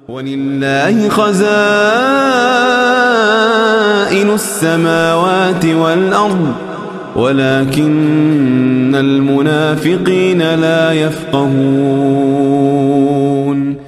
ولله خزائن السماوات والأرض ولكن المنافقين لا يفقهون